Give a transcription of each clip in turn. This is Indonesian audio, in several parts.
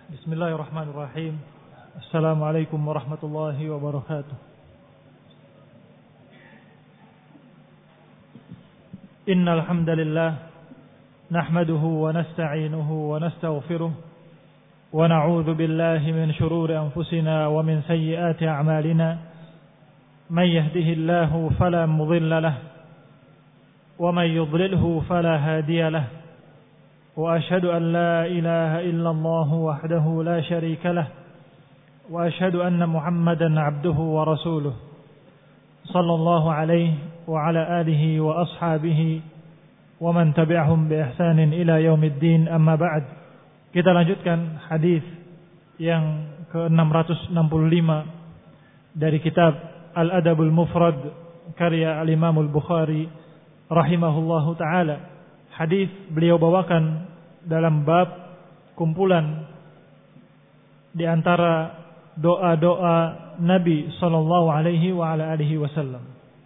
Bismillahirrahmanirrahim. Assalamualaikum warahmatullahi wabarakatuh. Innal hamdalillah nahmaduhu wa nasta'inuhu wa nastaghfiruh wa na'udzu billahi min shururi anfusina wa min sayyiati a'malina. May yahdihillahu fala mudilla lahu wa may yudlilhu fala hadiya lahu. وأشهد أن لا إله إلا الله وحده لا شريك له وأشهد أن محمدا عبده ورسوله صلى الله عليه وعلى آله وأصحابه ومن تبعهم بإحسان إلى يوم الدين. أما بعد, kita lanjutkan hadis yang ke-665 dari kitab Al-Adabul Mufrad karya Al-Imam Al-Bukhari rahimahullahu ta'ala. Hadis beliau bawakan dalam bab kumpulan di antara doa-doa Nabi sallallahu alaihi wa ala alihi wasallam.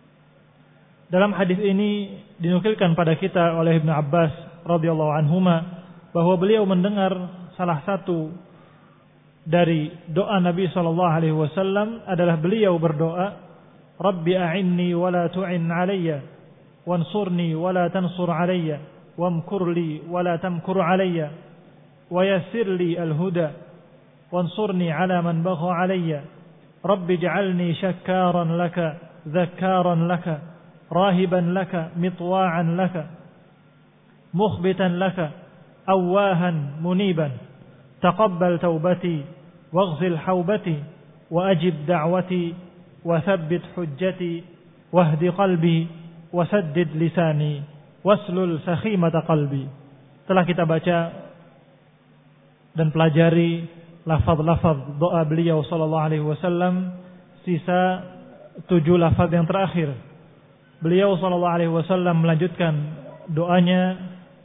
Dalam hadis ini dinukilkan pada kita oleh Ibnu Abbas radhiyallahu anhuma bahwa beliau mendengar salah satu dari doa Nabi sallallahu alaihi wasallam adalah beliau berdoa, Rabbi a'inni wa la tu'in alayya wansurni wa la tansur alayya وامكر لي ولا تمكر علي ويسر لي الهدى وانصرني على من بغى علي رب اجعلني شكارا لك ذكارا لك راهبا لك مطواعا لك مخبتا لك أواها منيبا تقبل توبتي واغسل حوبتي وأجب دعوتي وثبت حجتي واهد قلبي وسدد لساني waslul sakhimata qalbi. Telah kita baca dan pelajari lafaz-lafaz doa beliau sallallahu alaihi wasallam, sisa 7 lafaz yang terakhir. Beliau sallallahu alaihi wasallam melanjutkan doanya,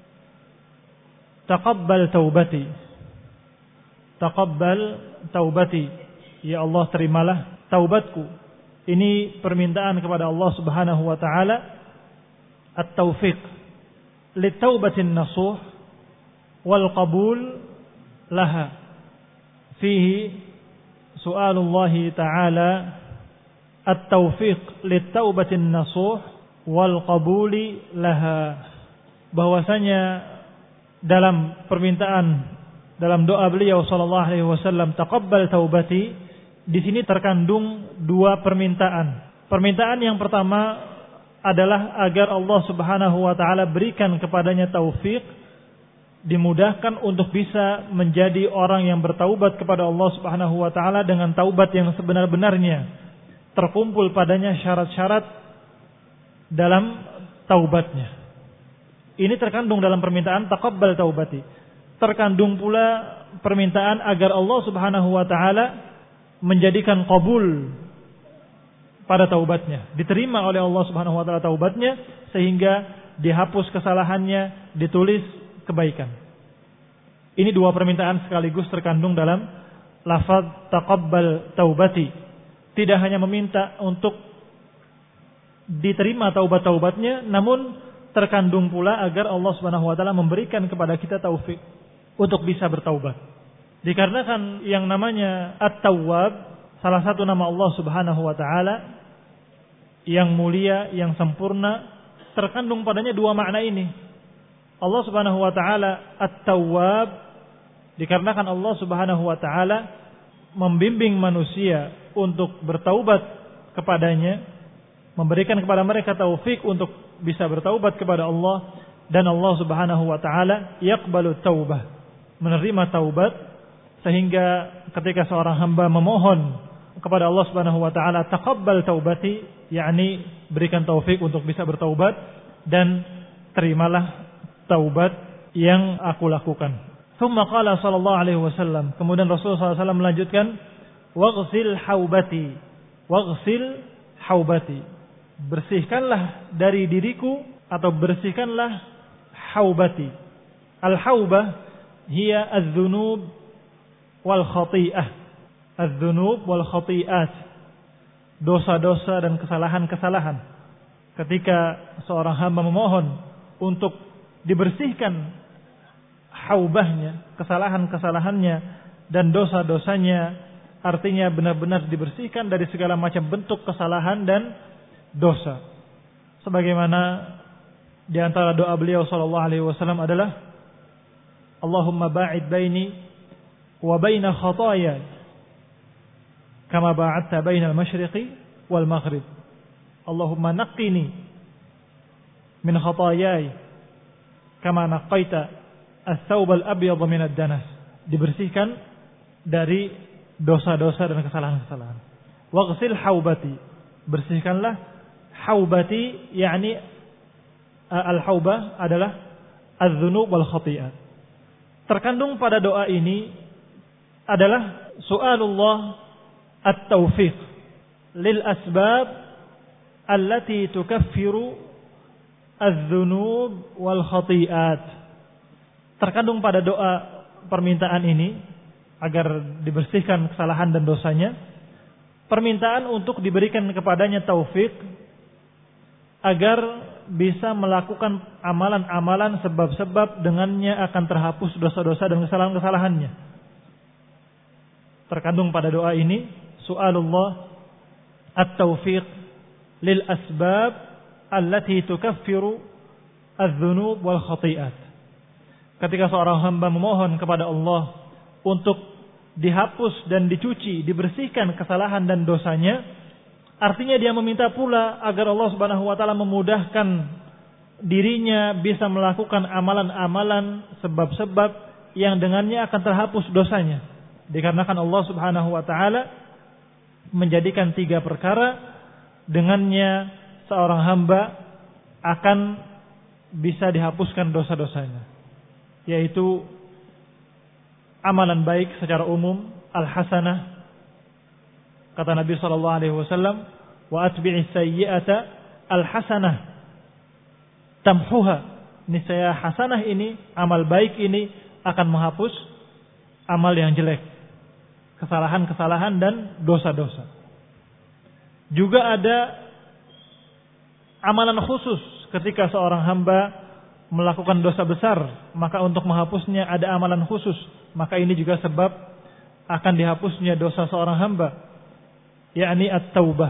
taqabbal taubati. Taqabbal taubati. Ya Allah, terimalah taubatku. Ini permintaan kepada Allah Subhanahu wa taala, at-taufiq litaubatin nasuh wal qabul laha. Fihi su'alullah ta'ala at-taufiq litaubatin nasuh wal qabuli laha. Bahwasanya dalam permintaan, dalam doa beliau sallallahu alaihi wasallam, taqabbal taubati, di sini terkandung 2 permintaan. Permintaan yang pertama adalah agar Allah Subhanahu wa taala berikan kepadanya taufik, dimudahkan untuk bisa menjadi orang yang bertaubat kepada Allah Subhanahu wa taala dengan taubat yang sebenar-benarnya. Terkumpul padanya syarat-syarat dalam taubatnya. Ini terkandung dalam permintaan taqabbal taubati. Terkandung pula permintaan agar Allah Subhanahu wa taala menjadikan qabul pada taubatnya, diterima oleh Allah Subhanahu wa taala taubatnya, sehingga dihapus kesalahannya, ditulis kebaikan. Ini 2 permintaan sekaligus terkandung dalam lafaz taqabbal taubati. Tidak hanya meminta untuk diterima taubat-taubatnya, namun terkandung pula agar Allah Subhanahu wa taala memberikan kepada kita taufik untuk bisa bertaubat. Dikarenakan yang namanya At-Tawwab, salah satu nama Allah Subhanahu wa taala yang mulia, yang sempurna, terkandung padanya 2 makna ini. Allah Subhanahu wa taala At-Tawwab, dikarenakan Allah Subhanahu wa taala membimbing manusia untuk bertaubat kepadanya, memberikan kepada mereka taufik untuk bisa bertaubat kepada Allah, dan Allah Subhanahu wa taala yaqbalu taubah, menerima taubat, sehingga ketika seorang hamba memohon kepada Allah Subhanahu wa taala, taqabbal taubati, yakni berikan taufik untuk bisa bertaubat dan terimalah taubat yang aku lakukan. Tsumma qala sallallahu alaihi wasallam, kemudian Rasulullah SAW melanjutkan, waghsil haubati, waghsil haubati, bersihkanlah dari diriku, atau bersihkanlah haubati. Al-haubah hiya adz-dzunub wal khati'ah. Az-dzunub wal khati'at, dosa-dosa dan kesalahan-kesalahan. Ketika seorang hamba memohon untuk dibersihkan haubahnya, kesalahan-kesalahannya dan dosa-dosanya, artinya benar-benar dibersihkan dari segala macam bentuk kesalahan dan dosa. Sebagaimana di antara doa beliau sallallahu alaihi wasallam adalah Allahumma ba'id baini wa baina khataaya kama ba'adta bainal masyriqi wal maghrib. Allahumma naqqini min khataayai kama naqqaita ats-tsawb al-abyad min ad-danas. Dibersihkan dari dosa-dosa dan kesalahan-kesalahan. Waghsil haubati, bersihkanlah haubati, yakni al-haubah adalah adz-dzunub wal khati'at. Terkandung pada doa ini adalah su'alullah at-taufiq lil asbab allati tukaffiru adz-dzunub wal khati'at. Terkandung pada doa permintaan ini agar dibersihkan kesalahan dan dosanya, permintaan untuk diberikan kepadanya taufik agar bisa melakukan amalan-amalan sebab-sebab dengannya akan terhapus dosa-dosa dan kesalahan-kesalahannya. Terkandung pada doa ini su'alullah at-taufiq lil asbab allati tukaffiru adz-dzunub wal khati'at. Ketika seorang hamba memohon kepada Allah untuk dihapus dan dicuci, dibersihkan kesalahan dan dosanya, artinya dia meminta pula agar Allah Subhanahu wa taala memudahkan dirinya bisa melakukan amalan-amalan sebab-sebab yang dengannya akan terhapus dosanya. Dikarenakan Allah Subhanahu wa taala menjadikan 3 perkara dengannya seorang hamba akan bisa dihapuskan dosa-dosanya, yaitu amalan baik secara umum, al-hasanah. Kata Nabi sallallahu alaihi wasallam, wa atbi'is sayyi'ata al-hasanah tamhuha. Niscaya hasanah ini, amal baik ini akan menghapus amal yang jelek, kesalahan-kesalahan dan dosa-dosa. Juga ada amalan khusus ketika seorang hamba melakukan dosa besar, maka untuk menghapusnya ada amalan khusus. Maka ini juga sebab akan dihapusnya dosa seorang hamba, yakni at-taubah.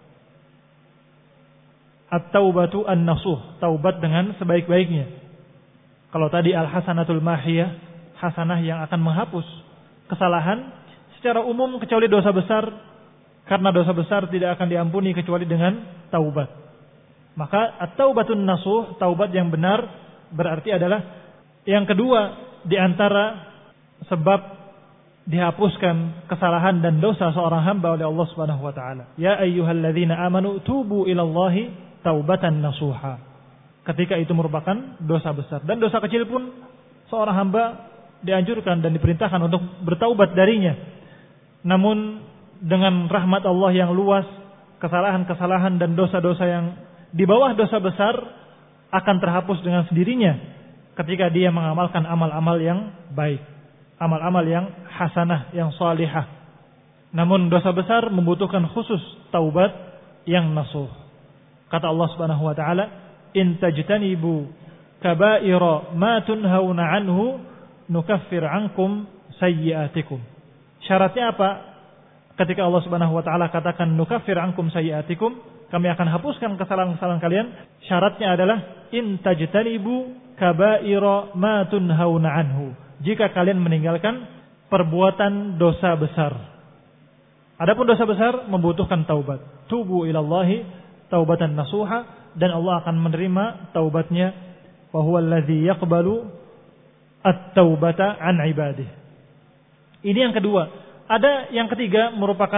At-taubatu an-nasuh, taubat dengan sebaik-baiknya. Kalau tadi al-hasanatul mahiyah, hasanah yang akan menghapus kesalahan secara umum kecuali dosa besar, karena dosa besar tidak akan diampuni kecuali dengan taubat. Maka at-taubatun nasuh, taubat yang benar, berarti adalah yang kedua di antara sebab dihapuskan kesalahan dan dosa seorang hamba oleh Allah Subhanahu wa taala. Ya ayyuhalladzina amanu tubu ilallahi taubatan nasuha. Ketika itu merupakan dosa besar dan dosa kecil pun seorang hamba dianjurkan dan diperintahkan untuk bertaubat darinya. Namun dengan rahmat Allah yang luas, kesalahan-kesalahan dan dosa-dosa yang di bawah dosa besar akan terhapus dengan sendirinya ketika dia mengamalkan amal-amal yang baik, amal-amal yang hasanah, yang salihah. Namun dosa besar membutuhkan khusus taubat yang nasuh. Kata Allah Subhanahu wa taala, "In tajtanibu kaba'ira ma tunhauna anhu nukaffir ankum sayyi'atikum." Syaratnya apa? Ketika Allah Subhanahu wa taala katakan nukaffir ankum sayyi'atikum, kami akan hapuskan kesalahan-kesalahan kalian. Syaratnya adalah in tajtanibu kaba'ira ma tunhauna anhu. Jika kalian meninggalkan perbuatan dosa besar. Adapun dosa besar membutuhkan taubat. Tubu ilallahi taubatan nasuha, dan Allah akan menerima taubatnya. Wa huwal ladzi yaqbalu at-taubata an ibadihi. Ini yang kedua. Ada yang ketiga merupakan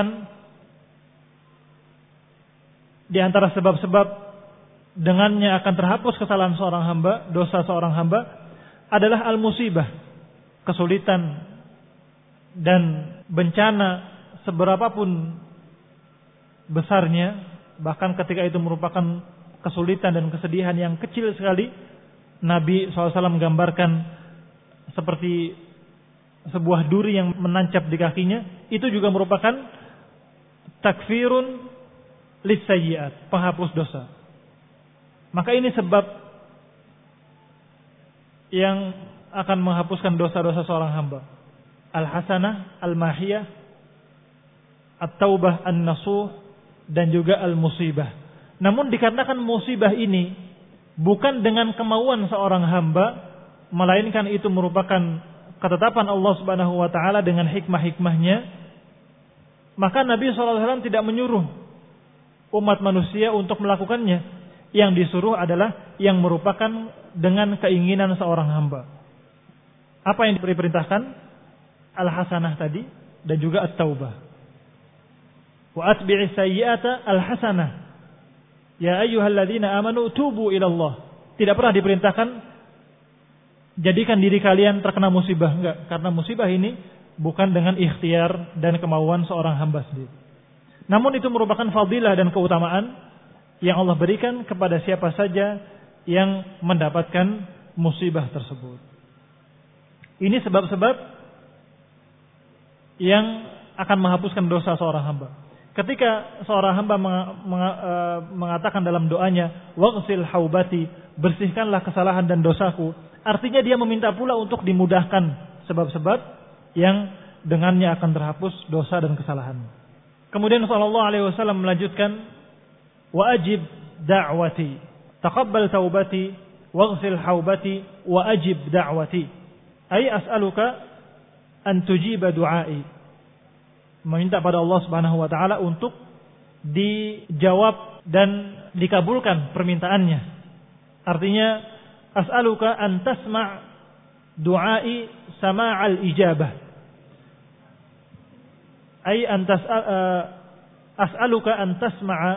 di antara sebab-sebab dengannya akan terhapus kesalahan seorang hamba, dosa seorang hamba, adalah al-musibah, kesulitan dan bencana seberapapun besarnya, bahkan ketika itu merupakan kesulitan dan kesedihan yang kecil sekali. Nabi SAW menggambarkan seperti sebuah duri yang menancap di kakinya, itu juga merupakan takfirun lisayyi'at, penghapus dosa. Maka ini sebab yang akan menghapuskan dosa-dosa seorang hamba. al-hasanah, al-mahiyah, at-taubah, an-nasuh, dan juga al-musibah. Namun dikarenakan musibah ini bukan dengan kemauan seorang hamba, melainkan itu merupakan ketetapan Allah Subhanahu wa taala dengan hikmah-hikmahnya, maka Nabi SAW tidak menyuruh umat manusia untuk melakukannya. Yang disuruh adalah yang merupakan dengan keinginan seorang hamba. Apa yang diperintahkan? Al-hasanah tadi dan juga at-taubah. Wa atbi'is sayyi'ata al-hasanah. Ya ayyuhalladzina amanu tubu ila Allah. Tidak pernah diperintahkan jadikan diri kalian terkena musibah, enggak, karena musibah ini bukan dengan ikhtiar dan kemauan seorang hamba sendiri. Namun itu merupakan fadilah dan keutamaan yang Allah berikan kepada siapa saja yang mendapatkan musibah tersebut. Ini sebab-sebab yang akan menghapuskan dosa seorang hamba. Ketika seorang hamba mengatakan dalam doanya, waghsil haubati, bersihkanlah kesalahan dan dosaku, artinya dia meminta pula untuk dimudahkan sebab-sebab yang dengannya akan terhapus dosa dan kesalahan. Kemudian sallallahu alaihi wasallam melanjutkan, wa ajib da'wati, taqabbal taubati, waghsil haubati, wa ajib da'wati. Ay as'aluka an tujiba du'ai. Meminta pada Allah Subhanahu wa taala untuk dijawab dan dikabulkan permintaannya. Artinya as'aluka an tasma' du'ai sama'al ijabah. Ay an as'aluka an tasma'a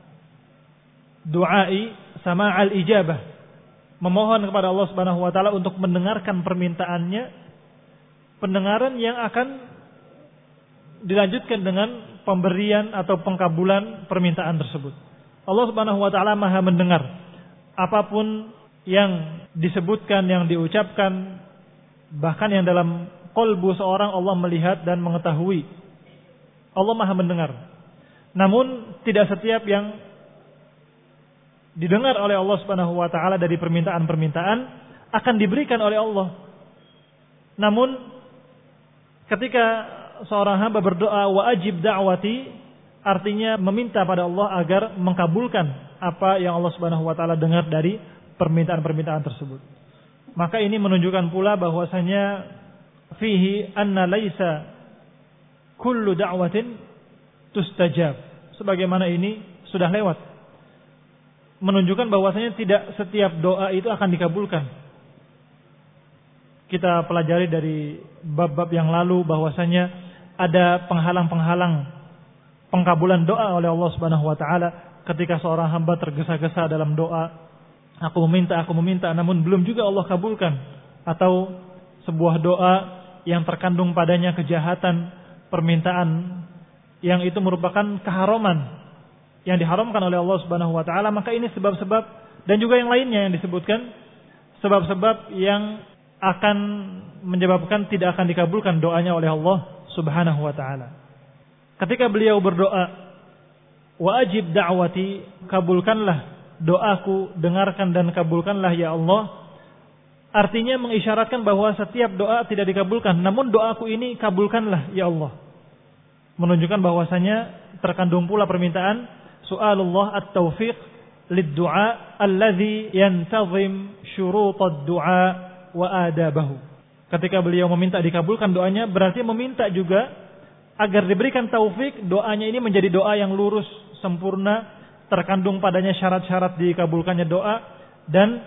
du'ai sama'al ijabah. Memohon kepada Allah Subhanahu wa taala untuk mendengarkan permintaannya, pendengaran yang akan dilanjutkan dengan pemberian atau pengkabulan permintaan tersebut. Allah Subhanahu wa taala Maha mendengar apapun yang disebutkan, yang diucapkan, bahkan yang dalam qalbu seorang Allah melihat dan mengetahui. Allah Maha mendengar. Namun tidak setiap yang didengar oleh Allah Subhanahu wa taala dari permintaan-permintaan akan diberikan oleh Allah. Namun ketika seorang hamba berdoa wa ajib da'wati, artinya meminta pada Allah agar mengkabulkan apa yang Allah Subhanahu wa taala dengar dari permintaan-permintaan tersebut. Maka ini menunjukkan pula bahwasanya fihi anna laisa kullu da'watin tustajab. Sebagaimana ini sudah lewat, menunjukkan bahwasanya tidak setiap doa itu akan dikabulkan. Kita pelajari dari bab-bab yang lalu bahwasanya ada penghalang-penghalang pengkabulan doa oleh Allah Subhanahu wa taala ketika seorang hamba tergesa-gesa dalam doa, aku meminta, namun belum juga Allah kabulkan, atau sebuah doa yang terkandung padanya kejahatan, permintaan yang itu merupakan keharaman yang diharamkan oleh Allah Subhanahu wa taala, maka ini sebab-sebab dan juga yang lainnya yang disebutkan, sebab-sebab yang akan menyebabkan tidak akan dikabulkan doanya oleh Allah Subhanahu wa taala. Ketika beliau berdoa, wa ajib da'wati, kabulkanlah doaku, dengarkan dan kabulkanlah ya Allah, artinya mengisyaratkan bahwa setiap doa tidak dikabulkan, namun doaku ini kabulkanlah ya Allah. Menunjukkan bahwasanya terkandung pula permintaan su'alullah at-taufiq lid-du'a alladhi yantazim syurut ad-du'a wa adabahu. Ketika beliau meminta dikabulkan doanya, berarti meminta juga agar diberikan taufik doanya ini menjadi doa yang lurus, sempurna, terkandung padanya syarat-syarat dikabulkannya doa dan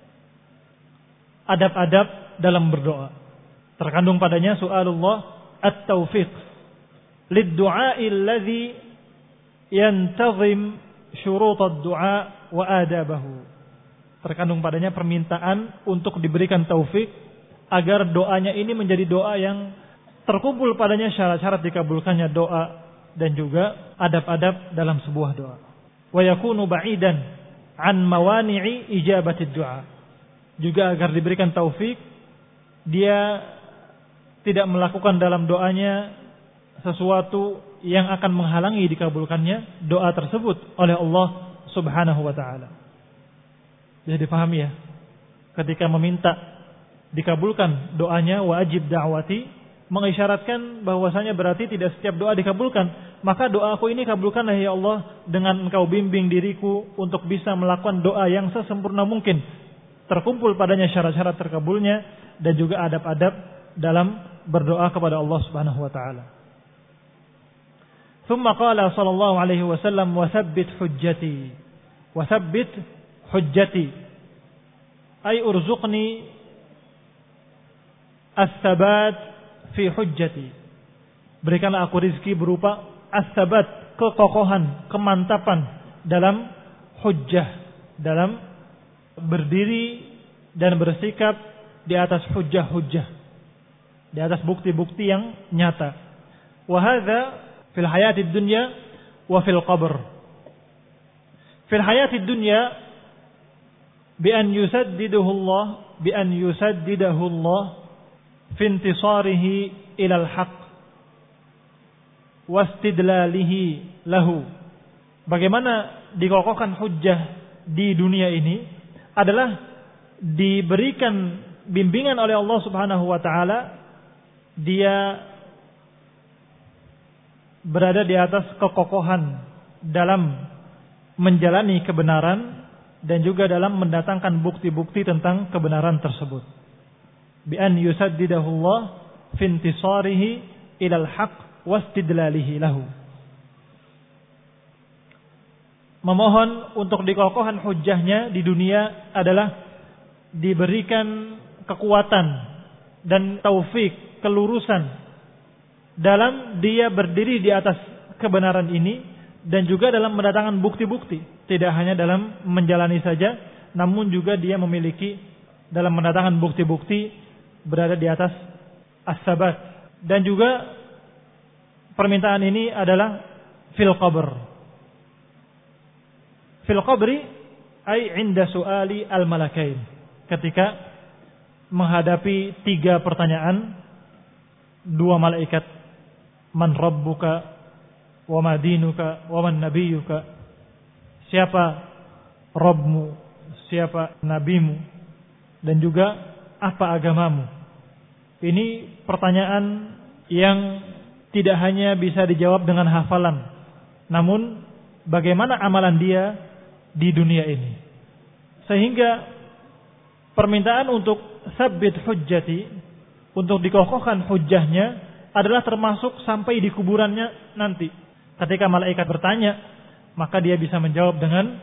adab-adab dalam berdoa. Terkandung padanya su'alullah at-taufiq lid-du'a alladhi yantazim syurut ad-du'a wa adabahu. Terkandung padanya permintaan untuk diberikan taufik agar doanya ini menjadi doa yang terkumpul padanya syarat-syarat dikabulkannya doa dan juga adab-adab dalam sebuah doa. Wa yakunu ba'idan an mawani'i ijabati du'a. Juga agar diberikan taufik dia tidak melakukan dalam doanya sesuatu yang akan menghalangi dikabulkannya doa tersebut oleh Allah Subhanahu wa taala. Jadi dipahami ya, ketika meminta dikabulkan doanya wajib da'wati, mengisyaratkan bahwasanya berarti tidak setiap doa dikabulkan. Maka doaku ini kabulkanlah ya Allah dengan Engkau bimbing diriku untuk bisa melakukan doa yang sesempurna mungkin. Terkumpul padanya syarat-syarat terkabulnya dan juga adab-adab dalam berdoa kepada Allah Subhanahu wa taala. Tsumma qala sallallahu alaihi wasallam wa tsabbit hujjati. Wa tsabbit hujjati. Ay urzuqni as-sabat fi hujjati. Berikanlah aku rizki berupa as-sabat, kekokohan, kemantapan dalam hujjah, dalam berdiri dan bersikap di atas hujjah-hujjah, di atas bukti-bukti yang nyata. Wa hadza fil hayatid dunya wa fil qabr. Fil hayatid dunya bi an yusaddidahu Allah fi intisarihi ila al-haq wastidlalihi lahu. Bagaimana dikokohkan hujjah di dunia ini adalah diberikan bimbingan oleh Allah Subhanahu wa taala, dia berada di atas kekokohan dalam menjalani kebenaran dan juga dalam mendatangkan bukti-bukti tentang kebenaran tersebut. Bi an yusaddidahu Allah fi intisarihi ila al-haq wastidlalihi lahu. Memohon untuk dikokohkan hujjahnya di dunia adalah diberikan kekuatan dan taufik, kelurusan dalam dia berdiri di atas kebenaran ini dan juga dalam mendatangkan bukti-bukti. Tidak hanya dalam menjalani saja, namun juga dia memiliki dalam mendatangkan bukti-bukti berada di atas as-sabat. Dan juga permintaan ini adalah fil qabr. Fil qabri ay inda su'ali al-malakain. Ketika menghadapi 3 pertanyaan 2 malaikat, man rabbuka wa ma dinuka wa man nabiyuka. Siapa Rabbmu, siapa nabimu, dan juga apa agamamu. Ini pertanyaan yang tidak hanya bisa dijawab dengan hafalan, namun bagaimana amalan dia di dunia ini. Sehingga permintaan untuk sabbit hujjati, untuk dikokohkan hujjahnya, adalah termasuk sampai di kuburannya nanti. Ketika malaikat bertanya, maka dia bisa menjawab dengan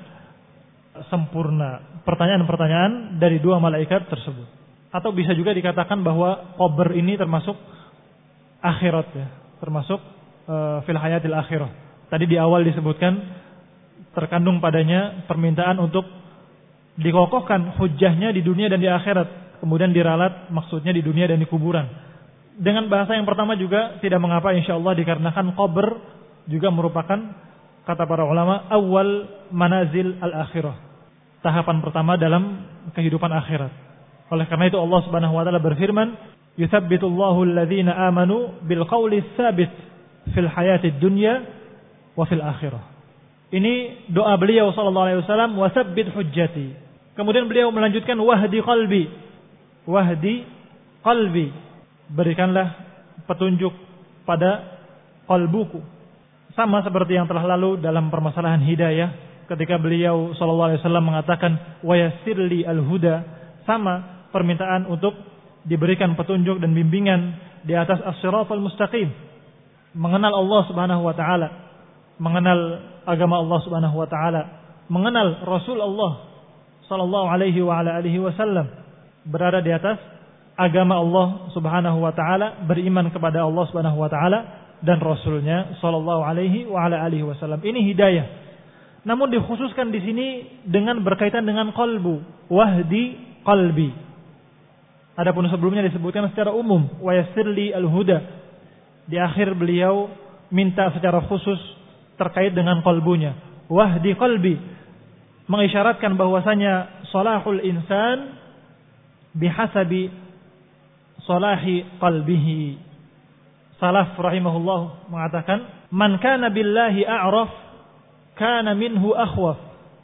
sempurna pertanyaan-pertanyaan dari 2 malaikat tersebut. Atau bisa juga dikatakan bahwa qabr ini termasuk akhirat ya, termasuk fil hayatil akhirah. Tadi di awal disebutkan terkandung padanya permintaan untuk dikokohkan hujjahnya di dunia dan di akhirat. Kemudian diralat maksudnya di dunia dan di kuburan. Dengan bahasa yang pertama juga tidak mengapa insyaallah, dikarenakan qabr juga merupakan kata para ulama awal manazil al-akhirah. Tahapan pertama dalam kehidupan akhirat. Oleh karena itu Allah Subhanahu wa taala berfirman, "Yutsabbitullahu alladhina amanu bil qawli tsabit fil hayatid dunya wa fil akhirah." Ini doa beliau sallallahu alaihi wasallam, "Wa tsabbit hujjati." Kemudian beliau melanjutkan, "Wahdi qalbi." Wahdi qalbi. Berikanlah petunjuk pada qalbuku. Sama seperti yang telah lalu dalam permasalahan hidayah, ketika beliau sallallahu alaihi wasallam mengatakan, "Wa yassirli al-huda." Sama permintaan untuk diberikan petunjuk dan bimbingan di atas as-siratal mustaqim. Mengenal Allah Subhanahu wa taala, mengenal agama Allah Subhanahu wa taala, mengenal Rasul Allah sallallahu alaihi wa ala alihi wasallam, berada di atas agama Allah Subhanahu wa taala, beriman kepada Allah Subhanahu wa taala dan Rasulnya sallallahu alaihi wa ala alihi wasallam. Ini hidayah. Namun dikhususkan di sini dengan berkaitan dengan qalbu, wahdi qalbi. Adapun sebelumnya disebutkan secara umum, wa yassirli al-huda. Di akhir beliau minta secara khusus terkait dengan qalbunya. Wahdi qalbi, mengisyaratkan bahwasanya salahul insan bihasabi salahi qalbihi. Salaf rahimahullah mengatakan, man kana billahi a'raf kana minhu akhwaf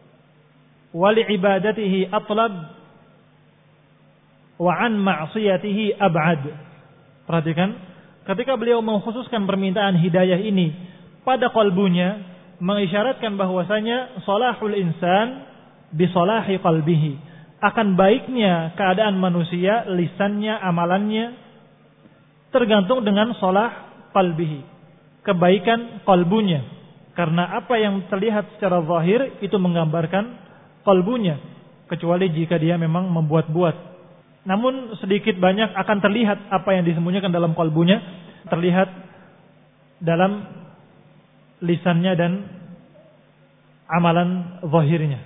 wa li'ibadatihi atlab wa an ma'siyatihi ab'ad. Perhatikan, ketika beliau mengkhususkan permintaan hidayah ini pada qalbunya, mengisyaratkan bahwasanya salahul insan bi salahi qalbihi, akan baiknya keadaan manusia, lisannya, amalannya tergantung dengan salah qalbihi, kebaikan qalbunya. Karena apa yang terlihat secara zahir itu menggambarkan qalbunya, kecuali jika dia memang membuat-buat. Namun sedikit banyak akan terlihat apa yang disembunyikan dalam qalbunya, terlihat dalam lisannya dan amalan zahirnya.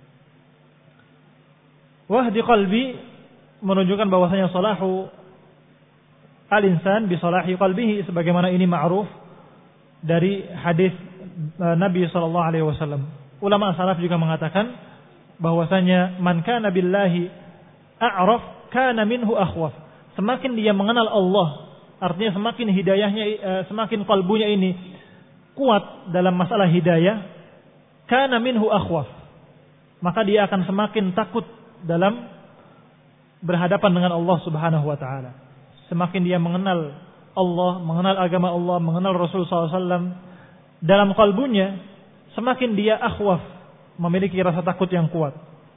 Wahdi qalbi menunjukkan bahwasanya salahu al-insan bi salahi qalbihi, sebagaimana ini ma'ruf dari hadis Nabi sallallahu alaihi wasallam. Ulama salaf juga mengatakan bahwasanya man kana billahi a'raf kana minhu akhwaf. Semakin dia mengenal Allah, artinya semakin hidayahnya, semakin qalbunya ini kuat dalam masalah hidayah, kana minhu akhwaf, maka dia akan semakin takut dalam berhadapan dengan Allah Subhanahu wa taala. Semakin dia mengenal Allah, mengenal agama Allah, mengenal Rasul SAW dalam qalbunya, semakin dia akhwaf, memiliki rasa takut yang kuat.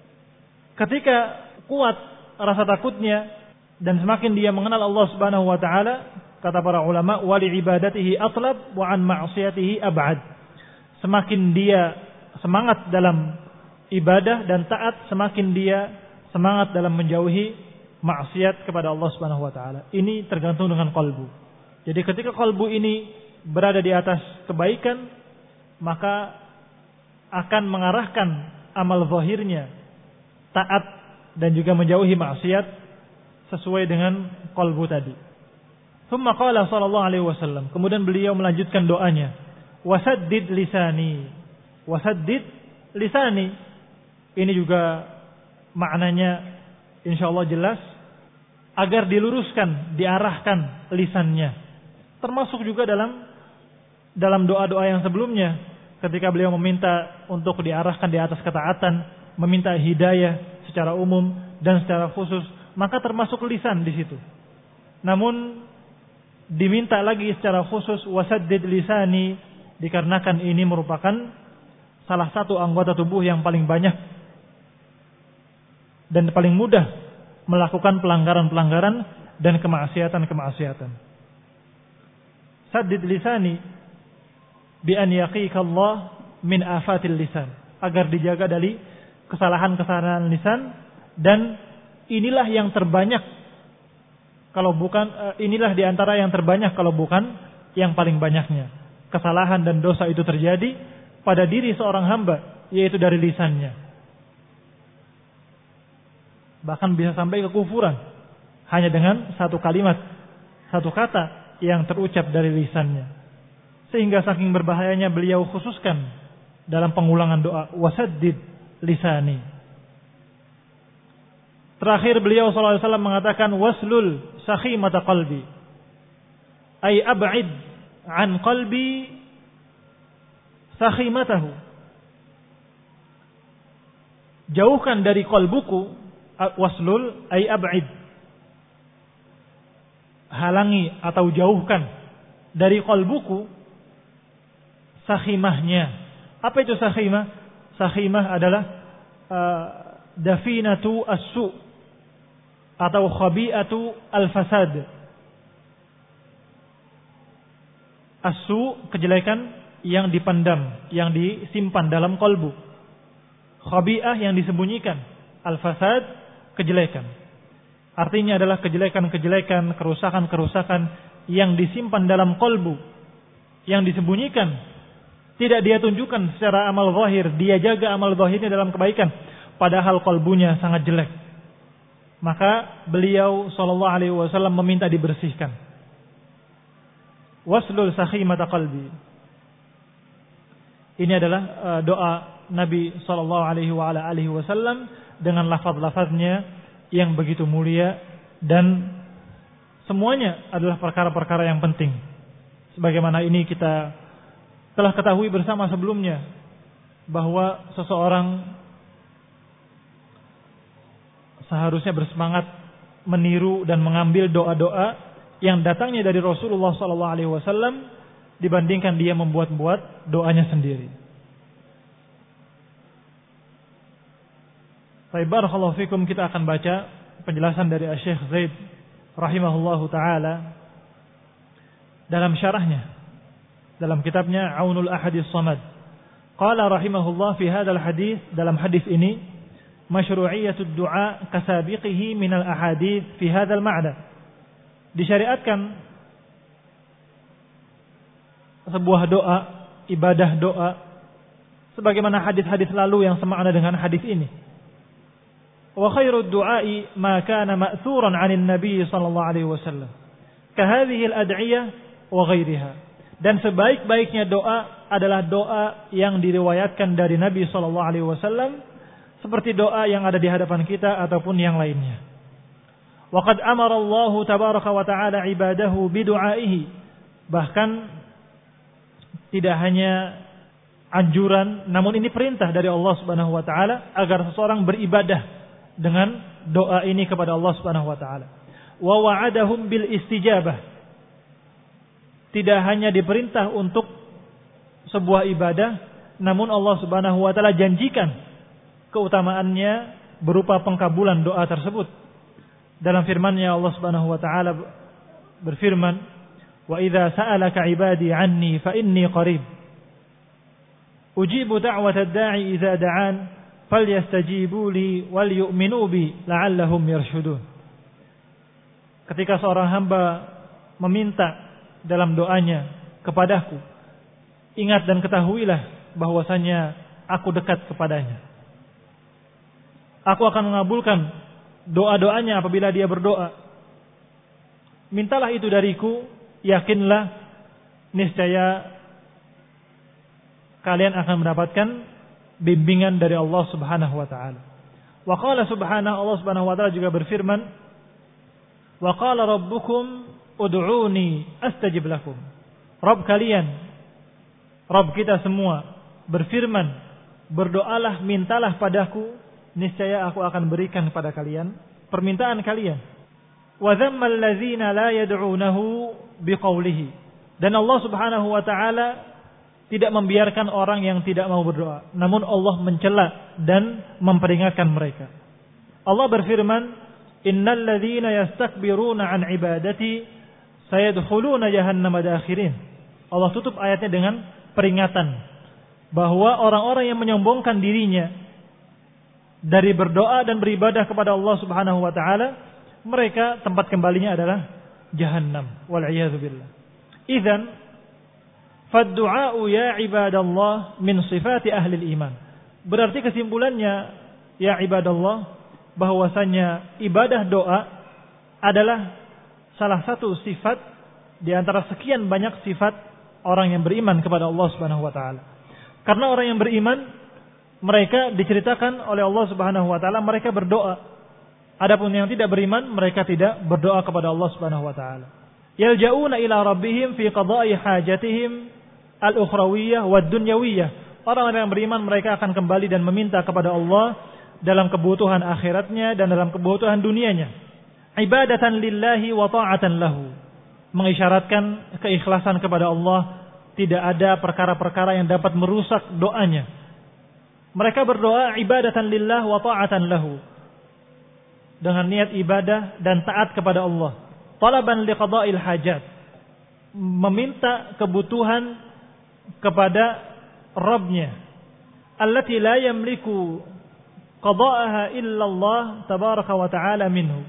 Ketika kuat rasa takutnya dan semakin dia mengenal Allah Subhanahu wa taala, kata para ulama, wa li ibadatihi atlab wa an ma'siyatihi ab'ad. Semakin dia semangat dalam ibadah dan taat, semakin dia semangat dalam menjauhi maksiat kepada Allah Subhanahu wa taala. Ini tergantung dengan kalbu. Jadi ketika kalbu ini berada di atas kebaikan, maka akan mengarahkan amal zahirnya taat dan juga menjauhi maksiat sesuai dengan kalbu tadi. Tsumma qala sallallahu alaihi wasallam, kemudian beliau melanjutkan doanya, wasaddid lisani. Wasaddid lisani. Ini juga maknanya insyaallah jelas, agar diluruskan, diarahkan lisannya. Termasuk juga dalam doa-doa yang sebelumnya, ketika beliau meminta untuk diarahkan di atas ketaatan, meminta hidayah secara umum dan secara khusus, maka termasuk lisan di situ. Namun diminta lagi secara khusus wasaddid lisani, dikarenakan ini merupakan salah satu anggota tubuh yang paling banyak dan paling mudah melakukan pelanggaran-pelanggaran dan kemaksiatan-kemaksiatan. Saddid lisani bi an yaqika Allah min afatil lisan, agar dijaga dari kesalahan-kesalahan lisan, dan inilah yang terbanyak kalau bukan inilah diantara yang terbanyak kalau bukan yang paling banyaknya kesalahan dan dosa itu terjadi pada diri seorang hamba, yaitu dari lisannya. Bahkan bisa sampai ke kufuran hanya dengan satu kalimat, satu kata yang terucap dari lisannya. Sehingga saking berbahayanya beliau khususkan dalam pengulangan doa, wasaddid lisani. Terakhir beliau sallallahu alaihi wasallam mengatakan, waslul sakhimata qalbi, ay ab'id an qalbi sakhimatahu. Jauhkan dari qalbuku, waslul ay ab'id, halangi atau jauhkan dari qalbuku sakhimahnya. Apa itu sakhimah? Sakhimah adalah dafinatu as-su atau khabi'atu al-fasad. As-su, kejelekan yang dipendam, yang disimpan dalam qalbu. Khabi'ah, yang disembunyikan. Al-fasad, kejelekan. Artinya adalah kejelekan-kejelekan, kerusakan-kerusakan yang disimpan dalam qalbu, yang disembunyikan. Tidak dia tunjukkan secara amal zahir, dia jaga amal zahirnya dalam kebaikan, padahal qalbunya sangat jelek. Maka beliau sallallahu alaihi wasallam meminta dibersihkan. Waslul sakhimata qalbi. Ini adalah doa Nabi sallallahu alaihi wasallam dengan lafaz-lafaznya yang begitu mulia, dan semuanya adalah perkara-perkara yang penting. Sebagaimana ini kita telah ketahui bersama sebelumnya, bahwa seseorang seharusnya bersemangat meniru dan mengambil doa-doa yang datangnya dari Rasulullah SAW dibandingkan dia membuat-buat doanya sendiri. Baik, barakallahu fikum, kita akan baca penjelasan dari Syekh Zaid rahimahullahu taala dalam syarahnya dalam kitabnya Aunul Ahadis Samad. Qala rahimahullah fi hadzal hadis, dalam hadis ini, masyru'iyatud du'a kasabiqihi minal ahadits fi hadzal ma'na. Disyariatkan sebuah doa, ibadah doa sebagaimana hadis-hadis lalu yang semakna dengan hadis ini. Wa khairud du'ai ma kana ma'thuran 'anil nabiy sallallahu alaihi wasallam ka hadhihi al-ad'iyah wa ghairiha. Dan sebaik-baiknya doa adalah doa yang diriwayatkan dari Nabi sallallahu alaihi wasallam, seperti doa yang ada di hadapan kita ataupun yang lainnya. Wa qad amara Allah tabaraka wa ta'ala ibadahu bi du'aihi. Bahkan tidak hanya anjuran, namun ini perintah dari Allah Subhanahu wa taala agar seseorang beribadah dengan doa ini kepada Allah Subhanahu wa taala. Wa wa'adahum bil istijabah. Tidak hanya diperintah untuk sebuah ibadah, namun Allah Subhanahu wa taala janjikan keutamaannya berupa pengkabulan doa tersebut. Dalam firman-Nya Allah Subhanahu wa taala berfirman, "Wa idza sa'alaka 'ibadi 'anni fa inni qarib. Ujibu da'watad da'i idza da'an." Falyastajibu li wal yu'minu bi la'allahum yarshudun. Ketika seorang hamba meminta dalam doanya kepadaku, ingat dan ketahuilah bahwasanya aku dekat kepadanya. Aku akan mengabulkan doa-doanya apabila dia berdoa. Mintalah itu dariku, yakinlah niscaya kalian akan mendapatkan bimbingan dari Allah Subhanahu wa taala. Wa qala subhanahu, Allah Subhanahu wa taala juga berfirman, wa qala rabbukum ud'uni astajib lakum. Rabb kalian, Rabb kita semua berfirman, berdoalah, mintalah padaku, niscaya aku akan berikan kepada kalian permintaan kalian. Wa dhamma allazina la yad'unahu biqaulihi. Dan Allah Subhanahu wa taala tidak membiarkan orang yang tidak mau berdoa, namun Allah mencela dan memperingatkan mereka. Allah berfirman, innal ladzina yastakbiruna an ibadati sayadkhuluna jahannama dakhirin. Allah tutup ayatnya dengan peringatan bahwa orang-orang yang menyombongkan dirinya dari berdoa dan beribadah kepada Allah Subhanahu wa taala, mereka tempat kembalinya adalah jahannam, wal iyadzu billah. Idzan faddu'a'u ya ibadallah min sifati ahli iman. Berarti kesimpulannya, ya ibadallah, bahwasanya ibadah doa adalah salah satu sifat di antara sekian banyak sifat orang yang beriman kepada Allah Subhanahu wa taala. Karena orang yang beriman, mereka diceritakan oleh Allah Subhanahu wa taala mereka berdoa. Adapun yang tidak beriman, mereka tidak berdoa kepada Allah Subhanahu wa taala. Yalja'una ila rabbihim fi qada'i hajatihim al-ukhrawiyah wad dunyawiyah. Orang-orang yang beriman mereka akan kembali dan meminta kepada Allah dalam kebutuhan akhiratnya dan dalam kebutuhan dunianya. Ibadatan lillahi wa ta'atan lahu. Mengisyaratkan keikhlasan kepada Allah, tidak ada perkara-perkara yang dapat merusak doanya. Mereka berdoa ibadatan lillah wa ta'atan lahu, dengan niat ibadah dan taat kepada Allah. Talaban liqada'il hajat, meminta kebutuhan kepada Rabbnya, allati la yamliku qada'aha illallah tabaraka wa ta'ala minhu,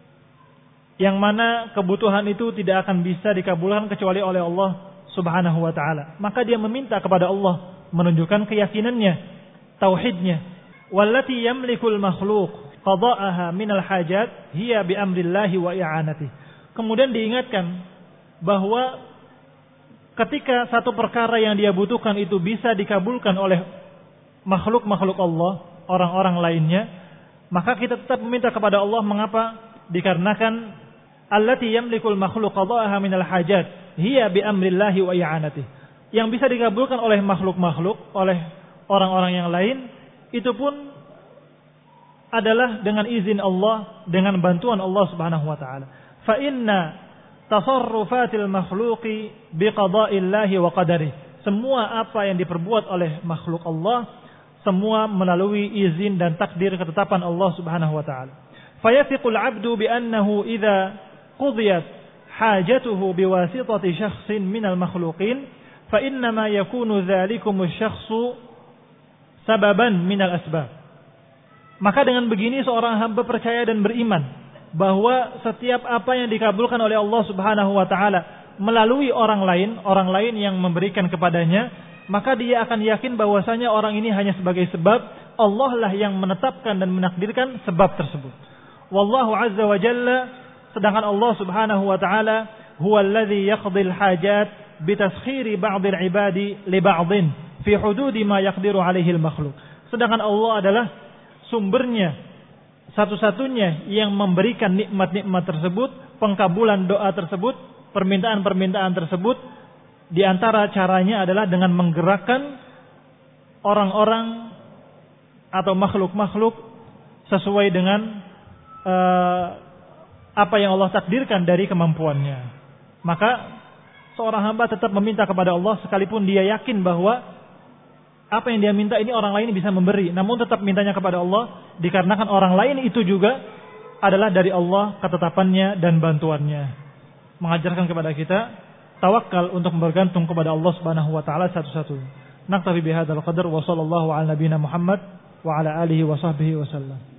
yang mana kebutuhan itu tidak akan bisa dikabulkan kecuali oleh Allah Subhanahu wa ta'ala. Maka dia meminta kepada Allah, menunjukkan keyakinannya, tauhidnya. Wallati yamlikul makhluq qada'aha minal hajat hiya bi amrillahi wa i'anatihi. Kemudian diingatkan bahwa ketika satu perkara yang dia butuhkan itu bisa dikabulkan oleh makhluk-makhluk Allah, orang-orang lainnya, maka kita tetap meminta kepada Allah. Mengapa? Dikarenakan allati yamlikul makhluq qada'aha minal hajat hiya bi amrillahi wa i'anatihi. Yang bisa dikabulkan oleh makhluk-makhluk, oleh orang-orang yang lain, itu pun adalah dengan izin Allah, dengan bantuan Allah Subhanahu wa taala. Fa inna tasarrufatil makhluqi biqada'illahi wa qadari. Semua apa yang diperbuat oleh makhluk Allah semua melalui izin dan takdir ketetapan Allah Subhanahu wa taala. Fayafiqul 'abdu bi annahu idza qudiyat hajatuhu biwasitati syakhsin minal makhluqin fa inna ma yakunu dzalikumus syakhsu sababan minal asbab. Maka dengan begini seorang hamba percaya dan beriman bahwa setiap apa yang dikabulkan oleh Allah Subhanahu wa taala melalui orang lain yang memberikan kepadanya, maka dia akan yakin bahwasanya orang ini hanya sebagai sebab, Allah lah yang menetapkan dan menakdirkan sebab tersebut. Wallahu azza wa jalla, sedangkan Allah Subhanahu wa taala huwallazi yaqdil hajat bitaskhiri ba'dil ibadi li ba'din fi hududi ma yaqdiru alaihi al-makhluq. Sedangkan Allah adalah sumbernya, satu-satunya yang memberikan nikmat-nikmat tersebut, pengkabulan doa tersebut, permintaan-permintaan tersebut. Di antara caranya adalah dengan menggerakkan orang-orang atau makhluk-makhluk sesuai dengan apa yang Allah takdirkan dari kemampuannya. Maka seorang hamba tetap meminta kepada Allah sekalipun dia yakin bahwa apa yang dia minta ini orang lain bisa memberi, namun tetap mintanya kepada Allah dikarenakan orang lain itu juga adalah dari Allah ketetapannya dan bantuannya. Mengajarkan kepada kita tawakal untuk bergantung kepada Allah Subhanahu wa taala satu-satunya. Naktafi bihadzal qadar wa sallallahu ala nabiyyina Muhammad wa ala alihi wa sahbihi wasallam.